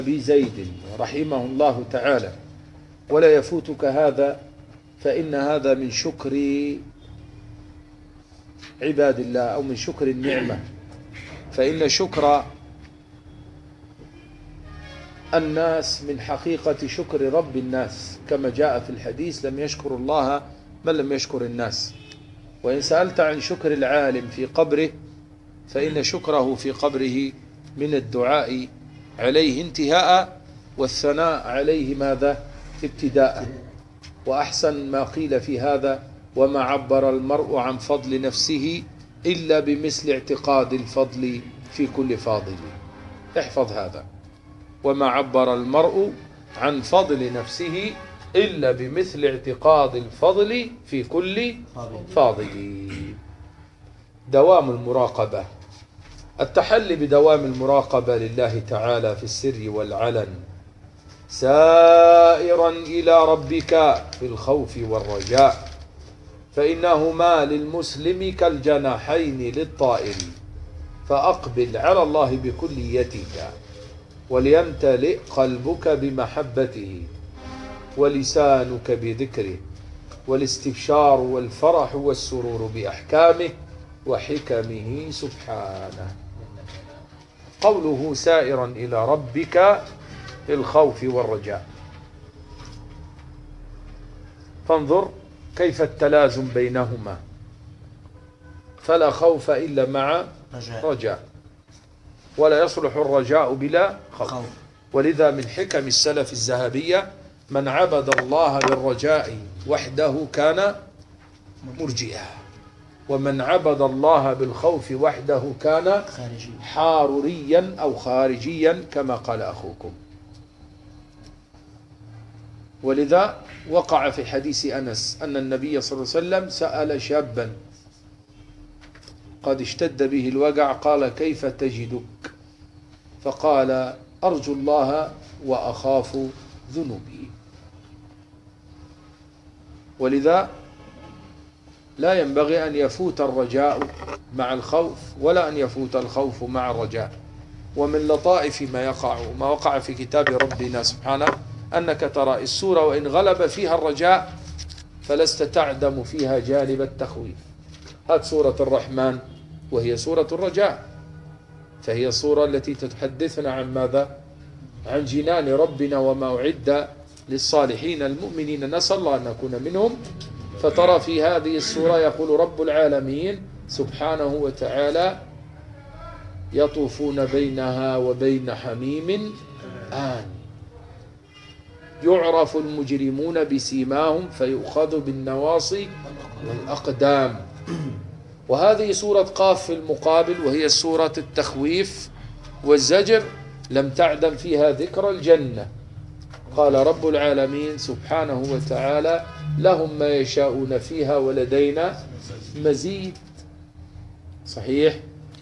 أبي زيد رحمه الله تعالى: ولا يفوتك هذا فإن هذا من شكر عباد الله أو من شكر النعمة، فإن شكر الناس من حقيقة شكر رب الناس، كما جاء في الحديث: لم يشكر الله من لم يشكر الناس. وإن سألت عن شكر العالم في قبره فإن شكره في قبره من الدعاء عليه انتهاء، والثناء عليه ماذا؟ ابتداء. وأحسن ما قيل في هذا: وما عبر المرء عن فضل نفسه إلا بمثل اعتقاد الفضل في كل فاضل. احفظ هذا: وما عبر المرء عن فضل نفسه إلا بمثل اعتقاد الفضل في كل فاضل. دوام المراقبة، التحلي بدوام المراقبة لله تعالى في السر والعلن، سائرا إلى ربك في الخوف والرجاء، فإنهما للمسلم كالجناحين للطائر، فأقبل على الله بكليتك، وليمتلئ قلبك بمحبته، ولسانك بذكره، والاستبشار والفرح والسرور بأحكامه وحكمه سبحانه. قوله سائرا إلى ربك في الخوف والرجاء، فانظر كيف التلازم بينهما، فلا خوف إلا مع رجاء، ولا يصلح الرجاء بلا خوف. ولذا من حكم السلف الذهبية: من عبد الله بالرجاء وحده كان مرجئا، ومن عبد الله بالخوف وحده كان حاروريا أو خارجيا، كما قال أخوكم. ولذا وقع في حديث أنس أن النبي صلى الله عليه وسلم سأل شابا قد اشتد به الوجع، قال: كيف تجدك؟ فقال: أرجو الله وأخاف ذنوبي. ولذا لا ينبغي أن يفوت الرجاء مع الخوف، ولا أن يفوت الخوف مع الرجاء. ومن لطائف ما وقع في كتاب ربنا سبحانه أنك ترى السورة وإن غلب فيها الرجاء فلست تعدم فيها جانب التخويف. هذه سورة الرحمن وهي سورة الرجاء، فهي السورة التي تتحدثنا عن ماذا؟ عن جنان ربنا وما أعد للصالحين المؤمنين، نسأل الله أن نكون منهم. فترى في هذه السورة يقول رب العالمين سبحانه وتعالى: يطوفون بينها وبين حميم آن يعرف المجرمون بسيماهم فيؤخذ بالنواصي والأقدام. وهذه سورة قاف في المقابل، وهي سورة التخويف والزجر، لم تعدم فيها ذكر الجنة. قال رب العالمين سبحانه وتعالى: لهم ما يشاءون فيها ولدينا مزيد. صحيح؟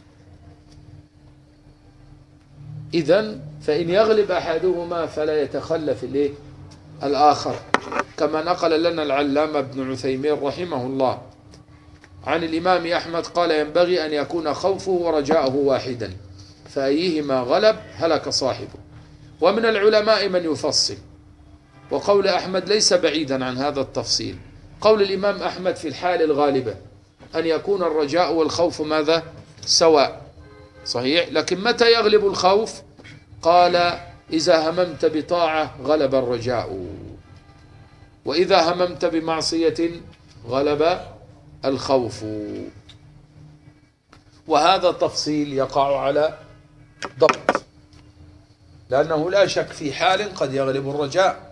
إذن فإن يغلب أحدهما فلا يتخلف الآخر، كما نقل لنا العلامة ابن عثيمين رحمه الله عن الإمام أحمد قال: ينبغي أن يكون خوفه ورجاؤه واحدا، فأيهما غلب هلك صاحبه. ومن العلماء من يفصل، وقول أحمد ليس بعيدا عن هذا التفصيل. قول الإمام أحمد في الحال الغالبة أن يكون الرجاء والخوف ماذا؟ سواء. صحيح؟ لكن متى يغلب الخوف؟ قال: إذا هممت بطاعة غلب الرجاء، وإذا هممت بمعصية غلب الخوف. وهذا تفصيل يقع على ضبط، لأنه لا شك في حال قد يغلب الرجاء،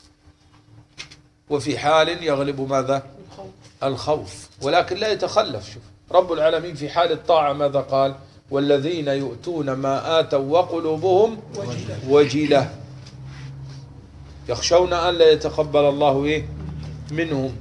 وفي حال يغلب ماذا؟ الخوف، ولكن لا يتخلف. شوف رب العالمين في حال الطاعة ماذا قال؟ والذين يؤتون ما آتوا وقلوبهم وجلة يخشون أن لا يتقبل الله منهم.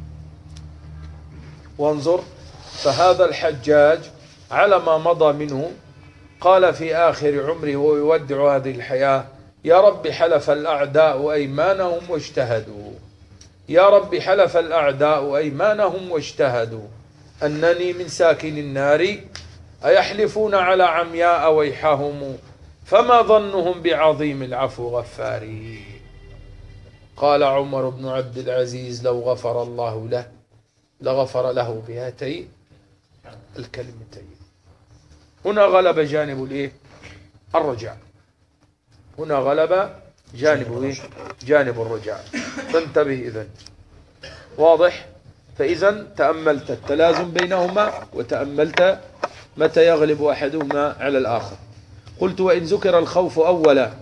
وانظر، فهذا الحجاج على ما مضى منه قال في آخر عمره وهو يودع هذه الحياة: يا رب حلف الأعداء أيمانهم واجتهدوا، يا رب حلف الأعداء أيمانهم واجتهدوا، أنني من ساكن النار أيحلفون على عمياء ويحهم، فما ظنهم بعظيم العفو غفاره. قال عمر بن عبد العزيز لو غفر الله له لغفر له بهاتين الكلمتين. هنا غلب جانب الايه؟ الرجاء. هنا غلب جانب ايه؟ جانب الرجاء. فانتبه إذن. واضح؟ فإذا تأملت التلازم بينهما وتأملت متى يغلب أحدهما على الآخر. قلت وإن ذكر الخوف أولا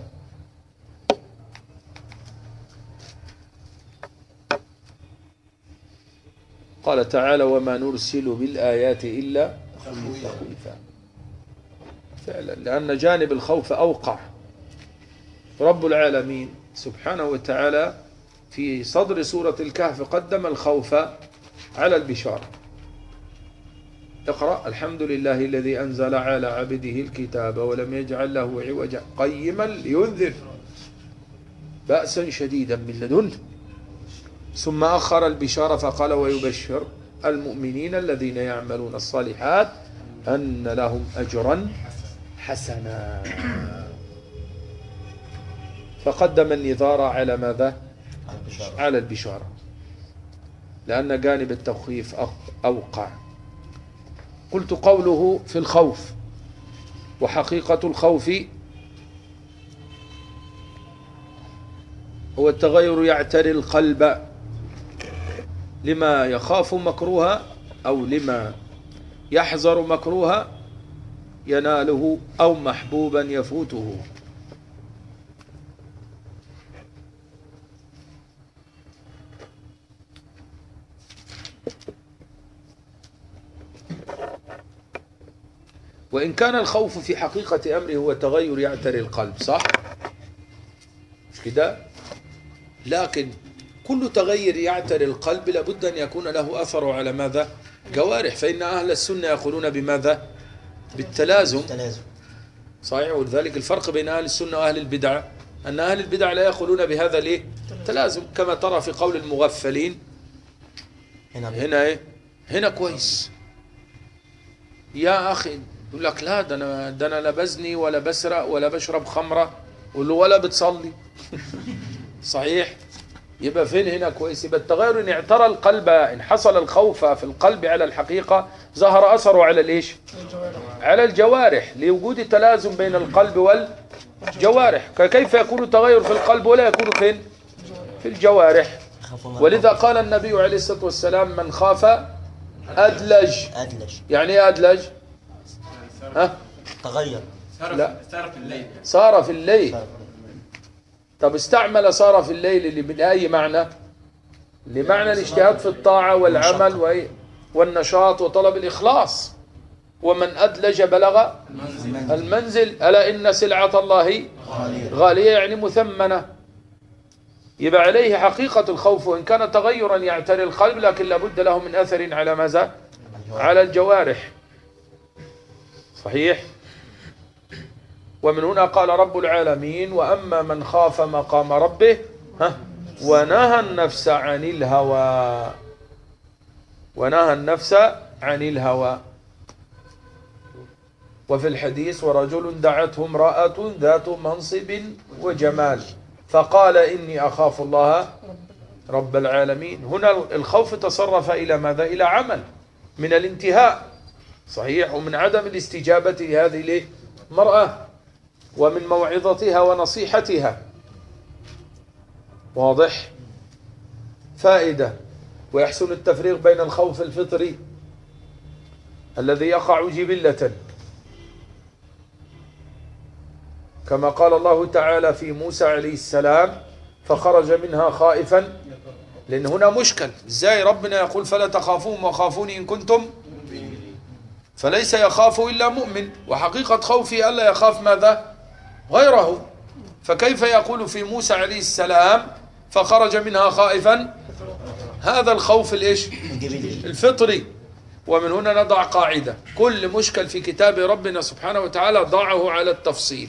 قال تعالى وما نرسل بالآيات إلا تخويفا. فعلا لأن جانب الخوف أوقع. رب العالمين سبحانه وتعالى في صدر سورة الكهف قدم الخوف على البشارة. اقرأ الحمد لله الذي أنزل على عبده الكتاب ولم يجعل له عوجا قيما لينذر بأسا شديدا من لدنه ثم أخر البشارة فقال ويبشر المؤمنين الذين يعملون الصالحات أن لهم أجرا حسنا. فقدم النذار على ماذا؟ على البشارة لأن جانب التخويف أوقع. قلت قوله في الخوف وحقيقة الخوف هو التغير يعتري القلب لما يخاف مكروها أو لما يحذر مكروها يناله أو محبوبا يفوته. وإن كان الخوف في حقيقة أمره هو تغير يعتري القلب، صح؟ مش كده؟ لكن كل تغير يعتري القلب لابد أن يكون له أثر على ماذا؟ جوارح. فإن أهل السنة يقولون بماذا؟ بالتلازم. صحيح. ولذلك الفرق بين أهل السنة وأهل البدع أن أهل البدع لا يقولون بهذا ليه؟ تلازم، كما ترى في قول المغفلين هنا إيه؟ هنا كويس يا أخي، يقول لك لا ده أنا لا بزني ولا بسرق ولا بشرب خمرة ولا بتصلي. صحيح. يبقى فين هنا كويس؟ يبقى التغير إن اعترى القلب، إن حصل الخوف في القلب على الحقيقة ظهر أثره على الإيش؟ على الجوارح، لوجود تلازم بين القلب والجوارح. كيف يكون تغير في القلب ولا يكون فين؟ في الجوارح. ولذا قال النبي عليه الصلاة والسلام من خاف أدلج. يعني ايه أدلج؟ ها؟ تغير. لا، صار في الليل. صار في الليل. طب استعمل صار في الليل لأي معنى؟ لمعنى الاجتهاد في الطاعة والعمل والنشاط وطلب الإخلاص. ومن أدلج بلغ المنزل ألا إن سلعة الله غالية، يعني مثمنة. يبقى عليه حقيقة الخوف وإن كان تغيرا يعتري القلب، لكن لابد له من أثر على ماذا؟ على الجوارح. صحيح. ومن هنا قال رب العالمين وأما من خاف مقام ربه ونهى النفس عن الهوى. ونهى النفس عن الهوى. وفي الحديث ورجل دعته امرأة ذات منصب وجمال فقال إني أخاف الله رب العالمين. هنا الخوف تصرف إلى ماذا؟ إلى عمل من الانتهاء. صحيح. ومن عدم الاستجابة لهذه المرأة ومن موعظتها ونصيحتها. واضح؟ فائدة. ويحسن التفريق بين الخوف الفطري الذي يقع جبلة كما قال الله تعالى في موسى عليه السلام فخرج منها خائفا، لأن هنا مشكل. ازاي ربنا يقول فلا تخافون وخافوني إن كنتم، فليس يخاف إلا مؤمن، وحقيقة خوفه ألا يخاف ماذا؟ غيره. فكيف يقول في موسى عليه السلام فخرج منها خائفا؟ هذا الخوف الإيش؟ الفطري. ومن هنا نضع قاعدة: كل مشكل في كتاب ربنا سبحانه وتعالى ضعه على التفصيل.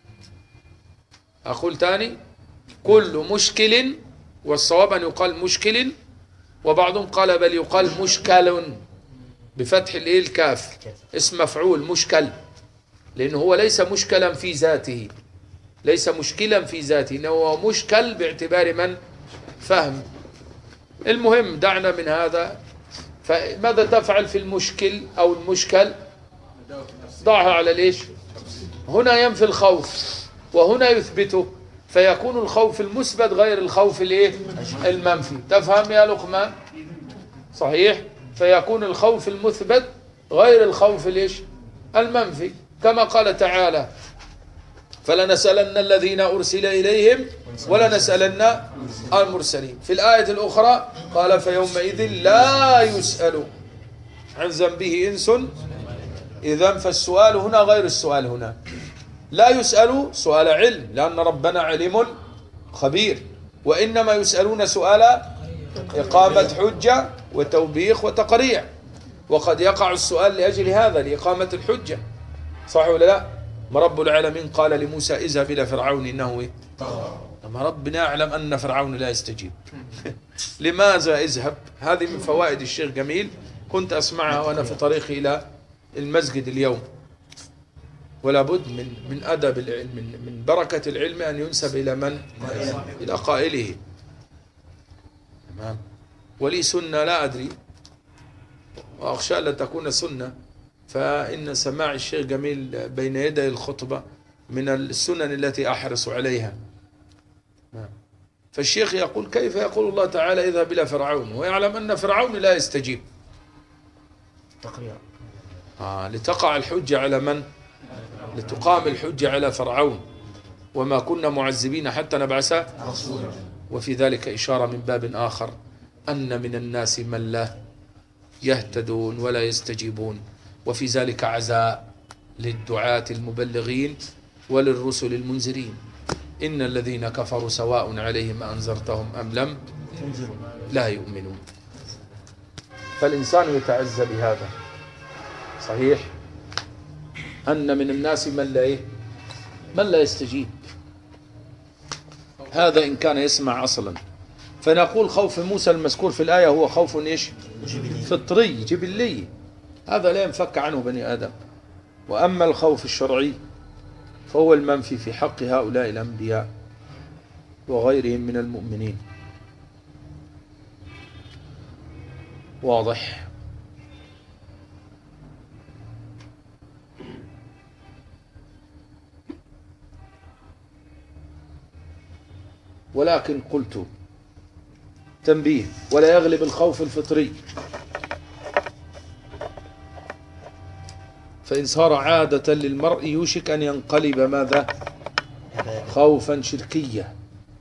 أقول تاني: كل مشكل، والصواب أن يقال مشكل، وبعضهم قال بل يقال مشكل بفتح الكاف، اسم مفعول مشكل، لأنه هو ليس مشكلا في ذاته، ليس مشكلا في ذاته، إنه هو مشكل باعتبار من فهم. المهم دعنا من هذا. فماذا تفعل في المشكل أو المشكل؟ ضعها على ليش؟ هنا ينفي الخوف وهنا يثبته، فيكون الخوف المثبت غير الخوف المنفي. تفهم يا لقمان؟ صحيح. فيكون الخوف المثبت غير الخوف المنفي، كما قال تعالى: فلنسألن الذين أرسل إليهم ولنسألن المرسلين. في الآية الأخرى قال: فيومئذ لا يسأل عن ذنبه إنس. إذن فالسؤال هنا غير السؤال هنا. لا يسأل سؤال علم، لأن ربنا عليم خبير، وإنما يسألون سؤال إقامة حجة وتوبيخ وتقريع، وقد يقع السؤال لأجل هذا، لإقامة الحجة. صح ولا لا؟ ما رب العالمين قال لموسى: اذهب إلى فرعون إنه ما ربنا يعلم أن فرعون لا يستجيب. لماذا اذهب؟ هذه من فوائد الشيخ جميل، كنت أسمعها وأنا في طريقي إلى المسجد اليوم. ولا بد من أدب العلم، من بركة العلم أن ينسب إلى من؟ إلى قائله. تمام. ولي سنة لا أدري، وأخشى أن تكون سنة، فإن سماع الشيخ جميل بين يدي الخطبة من السنن التي أحرص عليها. فالشيخ يقول: كيف يقول الله تعالى اذهب إلى فرعون ويعلم أن فرعون لا يستجيب؟ لتقع الحجة على من؟ لتقام الحجة على فرعون. وما كنا معذبين حتى نبعث رسولا. وفي ذلك إشارة من باب آخر، أن من الناس من لا يهتدون ولا يستجيبون، وفي ذلك عزاء للدعاة المبلغين وللرسل المنذرين. إن الذين كفروا سواء عليهم أنذرتهم أم لم لا يؤمنون. فالإنسان يتعزى بهذا. صحيح أن من الناس من لا يستجيب، هذا إن كان يسمع أصلا. فنقول خوف موسى المذكور في الآية هو خوف فطري جبلي، هذا لا ينفك عنه بني آدم. وأما الخوف الشرعي فهو المنفي في حق هؤلاء الأنبياء وغيرهم من المؤمنين. واضح؟ ولكن قلت تنبيه: ولا يغلب الخوف الفطري، فإن صار عادة للمرء يوشك أن ينقلب ماذا؟ خوفا شركيا.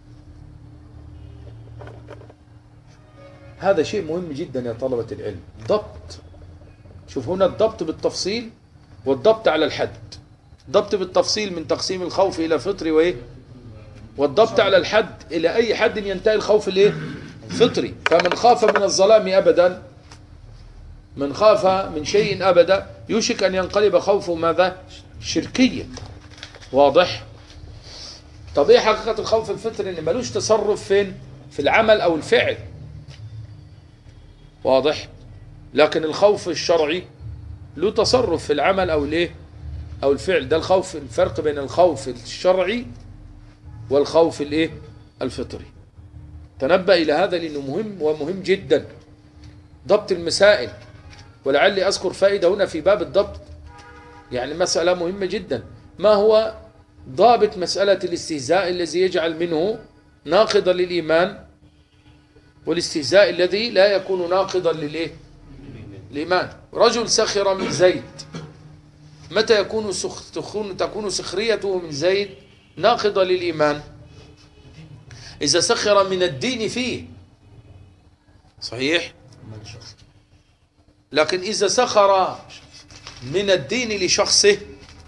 هذا شيء مهم جدا يا طلبة العلم، ضبط. شوف هنا الضبط بالتفصيل والضبط على الحد. ضبط بالتفصيل من تقسيم الخوف إلى فطري والضبط على الحد إلى أي حد ينتهي الخوف فطري. فمن خاف من الظلام أبدا، من خاف من شيء أبدا، يوشك أن ينقلب خوفه ماذا؟ شركيا. واضح؟ طبيعي حقيقة الخوف الفطري إن ملوش تصرف فين؟ في العمل أو الفعل. واضح؟ لكن الخوف الشرعي له تصرف في العمل أو الفعل. ده الخوف، الفرق بين الخوف الشرعي والخوف الفطري. تنبأ إلى هذا لأنه مهم ومهم جدا، ضبط المسائل. ولعلي أذكر فائدة هنا في باب الضبط، يعني مسألة مهمة جدا. ما هو ضابط مسألة الاستهزاء الذي يجعل منه ناقضا للإيمان، والاستهزاء الذي لا يكون ناقضا للإيمان؟ رجل سخر من زيد، متى تكون سخريته من زيد ناقضة للإيمان؟ إذا سخر من الدين فيه. صحيح؟ لكن إذا سخر من الدين لشخصه،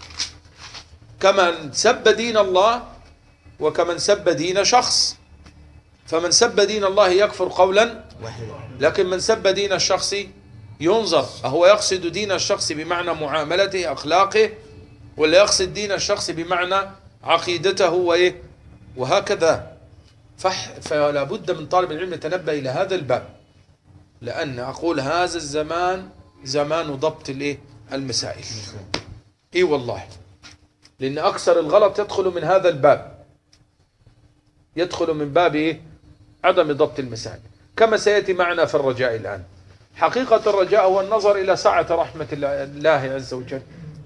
كمن سب دين الله وكمن سب دين شخص. فمن سب دين الله يكفر قولا، لكن من سب دين الشخص ينظر أهو يقصد دين الشخص بمعنى معاملته أخلاقه، ولا يقصد دين الشخص بمعنى عقيدته وهكذا. فلا بد من طالب العلم يتنبه إلى هذا الباب، لأن أقول هذا الزمان زمان ضبط المسائل. إي والله لأن أكثر الغلط يدخل من هذا الباب، يدخل من باب إيه؟ عدم ضبط المسائل، كما سيأتي معنا في الرجاء الآن. حقيقة الرجاء هو النظر إلى سعة رحمة الله عز وجل.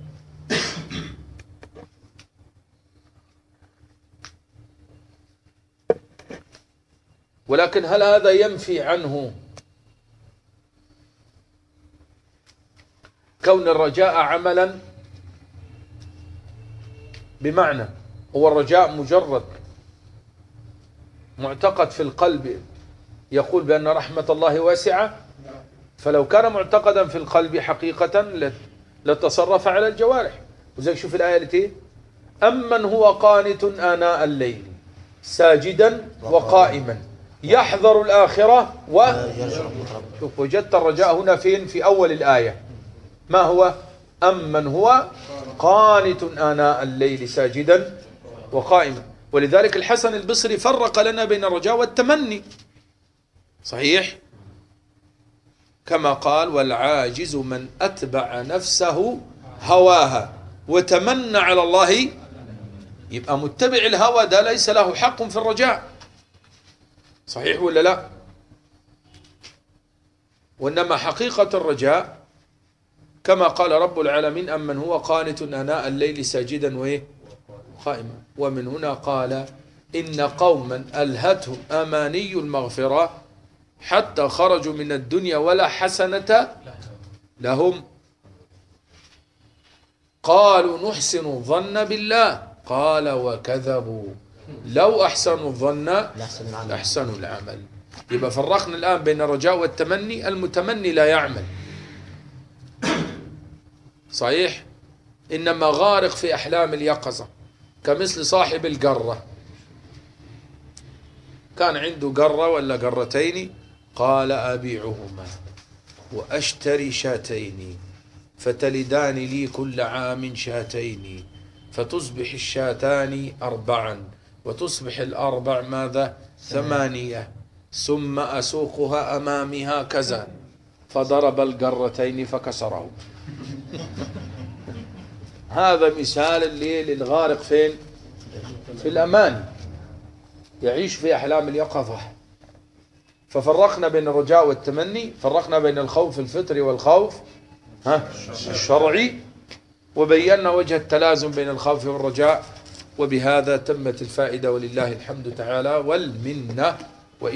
ولكن هل هذا ينفي عنه كون الرجاء عملا؟ بمعنى هو الرجاء مجرد معتقد في القلب يقول بأن رحمة الله واسعة، فلو كان معتقدا في القلب حقيقة لتصرف على الجوارح. وزي شوف الآية التي أمن هو قانت آناء الليل ساجدا وقائما يحذر الآخرة شوف وجدت الرجاء هنا فين؟ في أول الآية. ما هو؟ أمن هو قانت آناء الليل ساجدا وقائما. ولذلك الحسن البصري فرق لنا بين الرجاء والتمني، صحيح؟ كما قال والعاجز من أتبع نفسه هواها وتمنى على الله. يبقى متبع الهوى ده ليس له حق في الرجاء، صحيح ولا لا؟ وإنما حقيقة الرجاء كما قال رب العالمين أمن هو قانت آناء الليل ساجدا وقائما. ومن هنا قال إن قوما ألهتهم أماني المغفرة حتى خرجوا من الدنيا ولا حسنة لهم قالوا نحسن الظن بالله قال وكذبوا لو أحسنوا الظن لأحسنوا العمل. يبقى فرقنا الآن بين الرجاء والتمني. المتمني لا يعمل، صحيح، إنما غارق في أحلام اليقظة، كمثل صاحب القرة، كان عنده قرة ولا قرتين، قال أبيعهما وأشتري شاتين فتلدان لي كل عام شاتين فتصبح الشاتان 4 وتصبح الأربع ماذا؟ 8 ثم أسوقها أمامها كذا فضرب القرتين فكسره. هذا مثال للغارق فين؟ في الأمان، يعيش في أحلام اليقظة. ففرقنا بين الرجاء والتمني، فرقنا بين الخوف الفطري والخوف الشرعي، وبينا وجه التلازم بين الخوف والرجاء. وبهذا تمت الفائدة ولله الحمد تعالى والمنة.